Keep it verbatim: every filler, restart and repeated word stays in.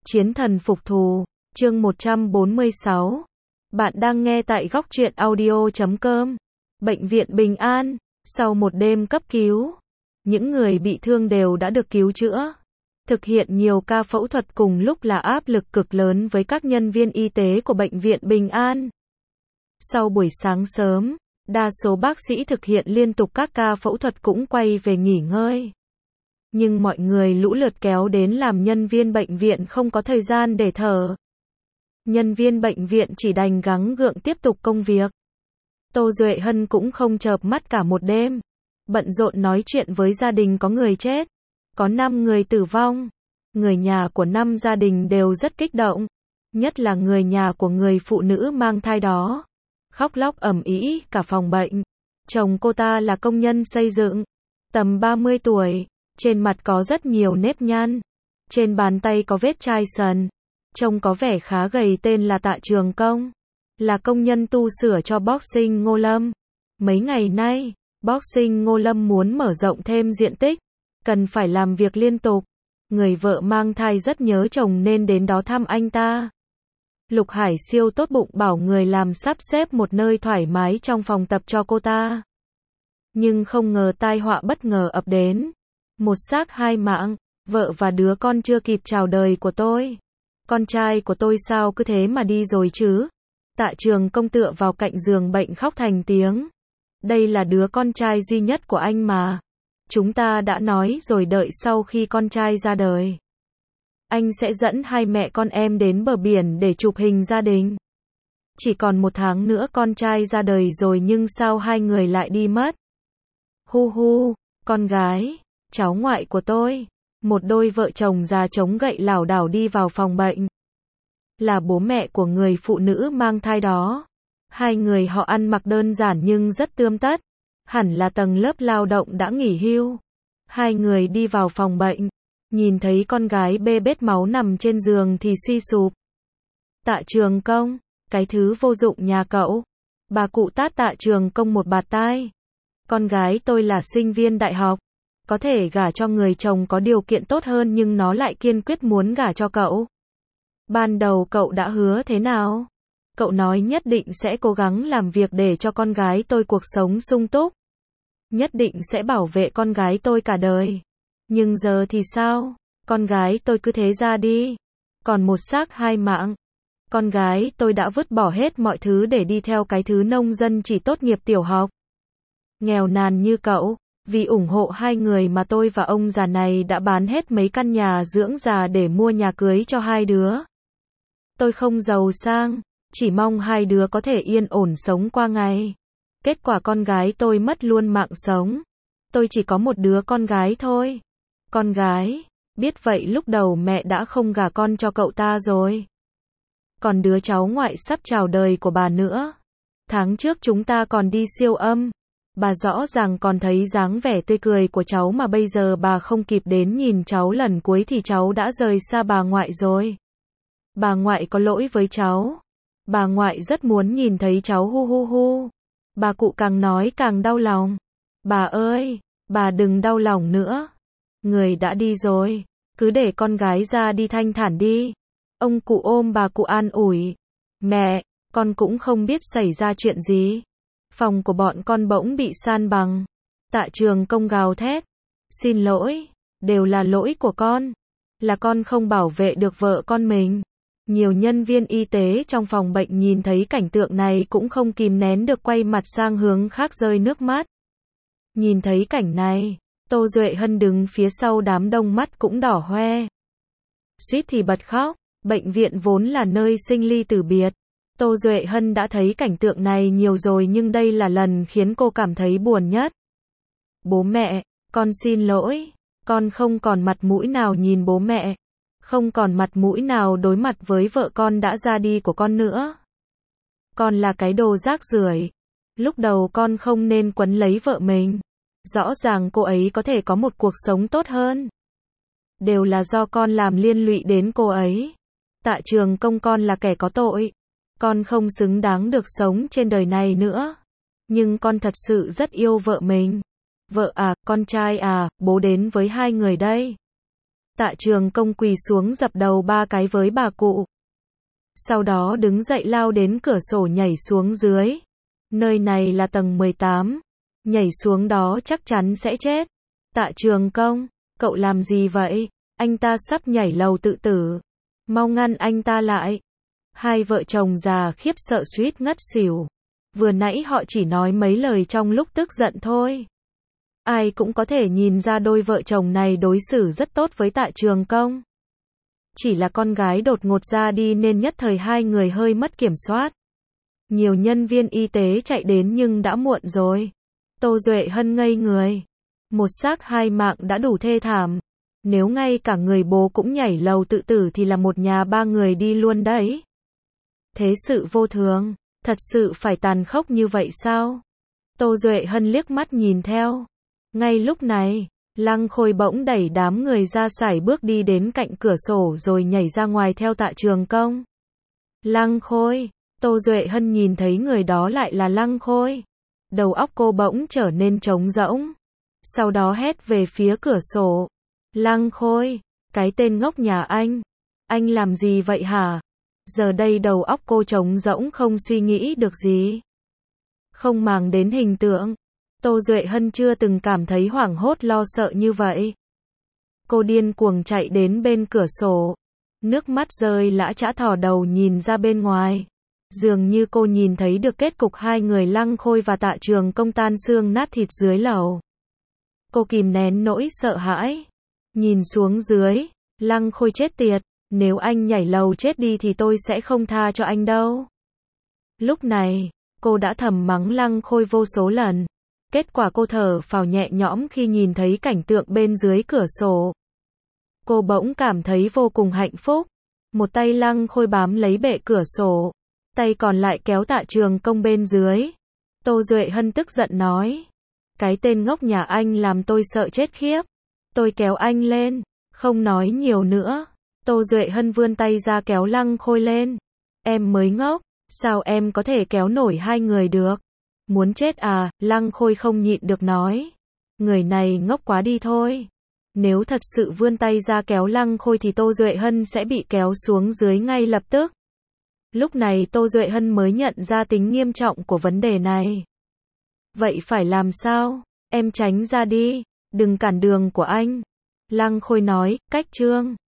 Chiến thần phục thù, chương một trăm bốn mươi sáu. Bạn đang nghe tại góc truyện audio chấm com. Bệnh viện Bình An, sau một đêm cấp cứu, những người bị thương đều đã được cứu chữa. Thực hiện nhiều ca phẫu thuật cùng lúc là áp lực cực lớn với các nhân viên y tế của Bệnh viện Bình An. Sau buổi sáng sớm, đa số bác sĩ thực hiện liên tục các ca phẫu thuật cũng quay về nghỉ ngơi. Nhưng mọi người lũ lượt kéo đến làm nhân viên bệnh viện không có thời gian để thở. Nhân viên bệnh viện chỉ đành gắng gượng tiếp tục công việc. Tô Duệ Hân cũng không chợp mắt cả một đêm. Bận rộn nói chuyện với gia đình có người chết. Có năm người tử vong. Người nhà của năm gia đình đều rất kích động. Nhất là người nhà của người phụ nữ mang thai đó. Khóc lóc ầm ĩ cả phòng bệnh. Chồng cô ta là công nhân xây dựng. Tầm ba mươi tuổi. Trên mặt có rất nhiều nếp nhăn. Trên bàn tay có vết chai sần. Trông có vẻ khá gầy, tên là Tạ Trường Công. Là công nhân tu sửa cho Boxing Ngô Lâm. Mấy ngày nay, Boxing Ngô Lâm muốn mở rộng thêm diện tích. Cần phải làm việc liên tục. Người vợ mang thai rất nhớ chồng nên đến đó thăm anh ta. Lục Hải Siêu tốt bụng bảo người làm sắp xếp một nơi thoải mái trong phòng tập cho cô ta. Nhưng không ngờ tai họa bất ngờ ập đến. Một xác hai mạng, vợ và đứa con chưa kịp chào đời của tôi. Con trai của tôi sao cứ thế mà đi rồi chứ? Tạ Trường Công tựa vào cạnh giường bệnh khóc thành tiếng. Đây là đứa con trai duy nhất của anh mà. Chúng ta đã nói rồi, đợi sau khi con trai ra đời, anh sẽ dẫn hai mẹ con em đến bờ biển để chụp hình gia đình. Chỉ còn một tháng nữa con trai ra đời rồi nhưng sao hai người lại đi mất? Hu hu, con gái, cháu ngoại của tôi. Một đôi vợ chồng già chống gậy lảo đảo đi vào phòng bệnh. Là bố mẹ của người phụ nữ mang thai đó. Hai người họ ăn mặc đơn giản nhưng rất tươm tất. Hẳn là tầng lớp lao động đã nghỉ hưu. Hai người đi vào phòng bệnh. Nhìn thấy con gái bê bết máu nằm trên giường thì suy sụp. Tạ Trường Công, cái thứ vô dụng nhà cậu. Bà cụ tát Tạ Trường Công một bạt tai. Con gái tôi là sinh viên đại học. Có thể gả cho người chồng có điều kiện tốt hơn nhưng nó lại kiên quyết muốn gả cho cậu. Ban đầu cậu đã hứa thế nào? Cậu nói nhất định sẽ cố gắng làm việc để cho con gái tôi cuộc sống sung túc. Nhất định sẽ bảo vệ con gái tôi cả đời. Nhưng giờ thì sao? Con gái tôi cứ thế ra đi. Còn một xác hai mạng. Con gái tôi đã vứt bỏ hết mọi thứ để đi theo cái thứ nông dân chỉ tốt nghiệp tiểu học. Nghèo nàn như cậu. Vì ủng hộ hai người mà tôi và ông già này đã bán hết mấy căn nhà dưỡng già để mua nhà cưới cho hai đứa. Tôi không giàu sang, chỉ mong hai đứa có thể yên ổn sống qua ngày. Kết quả con gái tôi mất luôn mạng sống. Tôi chỉ có một đứa con gái thôi. Con gái, biết vậy lúc đầu mẹ đã không gả con cho cậu ta rồi. Còn đứa cháu ngoại sắp chào đời của bà nữa. Tháng trước chúng ta còn đi siêu âm. Bà rõ ràng còn thấy dáng vẻ tươi cười của cháu mà bây giờ bà không kịp đến nhìn cháu lần cuối thì cháu đã rời xa bà ngoại rồi. Bà ngoại có lỗi với cháu. Bà ngoại rất muốn nhìn thấy cháu hu hu hu. Bà cụ càng nói càng đau lòng. Bà ơi, bà đừng đau lòng nữa. Người đã đi rồi, cứ để con gái ra đi thanh thản đi. Ông cụ ôm bà cụ an ủi. Mẹ, con cũng không biết xảy ra chuyện gì. Phòng của bọn con bỗng bị san bằng. Tạ Trường Công gào thét. Xin lỗi, đều là lỗi của con. Là con không bảo vệ được vợ con mình. Nhiều nhân viên y tế trong phòng bệnh nhìn thấy cảnh tượng này cũng không kìm nén được quay mặt sang hướng khác rơi nước mắt. Nhìn thấy cảnh này, Tô Duệ Hân đứng phía sau đám đông mắt cũng đỏ hoe. Suýt thì bật khóc, bệnh viện vốn là nơi sinh ly tử biệt. Tô Duệ Hân đã thấy cảnh tượng này nhiều rồi nhưng đây là lần khiến cô cảm thấy buồn nhất. Bố mẹ, con xin lỗi, con không còn mặt mũi nào nhìn bố mẹ, không còn mặt mũi nào đối mặt với vợ con đã ra đi của con nữa. Con là cái đồ rác rưởi. Lúc đầu con không nên quấn lấy vợ mình. Rõ ràng cô ấy có thể có một cuộc sống tốt hơn. Đều là do con làm liên lụy đến cô ấy. Tạ Trường Công, con là kẻ có tội. Con không xứng đáng được sống trên đời này nữa. Nhưng con thật sự rất yêu vợ mình. Vợ à, con trai à, bố đến với hai người đây. Tạ Trường Công quỳ xuống dập đầu ba cái với bà cụ. Sau đó đứng dậy lao đến cửa sổ nhảy xuống dưới. Nơi này là tầng mười tám. Nhảy xuống đó chắc chắn sẽ chết. Tạ Trường Công, cậu làm gì vậy? Anh ta sắp nhảy lầu tự tử. Mau ngăn anh ta lại. Hai vợ chồng già khiếp sợ suýt ngất xỉu. Vừa nãy họ chỉ nói mấy lời trong lúc tức giận thôi. Ai cũng có thể nhìn ra đôi vợ chồng này đối xử rất tốt với Tạ Trường Công. Chỉ là con gái đột ngột ra đi nên nhất thời hai người hơi mất kiểm soát. Nhiều nhân viên y tế chạy đến nhưng đã muộn rồi. Tô Duệ Hân ngây người. Một xác hai mạng đã đủ thê thảm. Nếu ngay cả người bố cũng nhảy lầu tự tử thì là một nhà ba người đi luôn đấy. Thế sự vô thường, thật sự phải tàn khốc như vậy sao? Tô Duệ Hân liếc mắt nhìn theo. Ngay lúc này, Lăng Khôi bỗng đẩy đám người ra sải bước đi đến cạnh cửa sổ rồi nhảy ra ngoài theo Tạ Trường Công. Lăng Khôi, Tô Duệ Hân nhìn thấy người đó lại là Lăng Khôi. Đầu óc cô bỗng trở nên trống rỗng. Sau đó hét về phía cửa sổ. Lăng Khôi, cái tên ngốc nhà anh. Anh làm gì vậy hả? Giờ đây đầu óc cô trống rỗng không suy nghĩ được gì. Không màng đến hình tượng. Tô Duệ Hân chưa từng cảm thấy hoảng hốt lo sợ như vậy. Cô điên cuồng chạy đến bên cửa sổ. Nước mắt rơi lã chã thò đầu nhìn ra bên ngoài. Dường như cô nhìn thấy được kết cục hai người Lăng Khôi và Tạ Trường Công tan xương nát thịt dưới lầu. Cô kìm nén nỗi sợ hãi. Nhìn xuống dưới, Lăng Khôi chết tiệt. Nếu anh nhảy lầu chết đi thì tôi sẽ không tha cho anh đâu. Lúc này, cô đã thầm mắng Lăng Khôi vô số lần. Kết quả cô thở phào nhẹ nhõm khi nhìn thấy cảnh tượng bên dưới cửa sổ. Cô bỗng cảm thấy vô cùng hạnh phúc. Một tay Lăng Khôi bám lấy bệ cửa sổ. Tay còn lại kéo Tạ Trường Công bên dưới. Tô Duệ Hân tức giận nói. Cái tên ngốc nhà anh làm tôi sợ chết khiếp. Tôi kéo anh lên. Không nói nhiều nữa. Tô Duệ Hân vươn tay ra kéo Lăng Khôi lên. Em mới ngốc. Sao em có thể kéo nổi hai người được? Muốn chết à? Lăng Khôi không nhịn được nói. Người này ngốc quá đi thôi. Nếu thật sự vươn tay ra kéo Lăng Khôi thì Tô Duệ Hân sẽ bị kéo xuống dưới ngay lập tức. Lúc này Tô Duệ Hân mới nhận ra tính nghiêm trọng của vấn đề này. Vậy phải làm sao? Em tránh ra đi. Đừng cản đường của anh. Lăng Khôi nói, cách trương.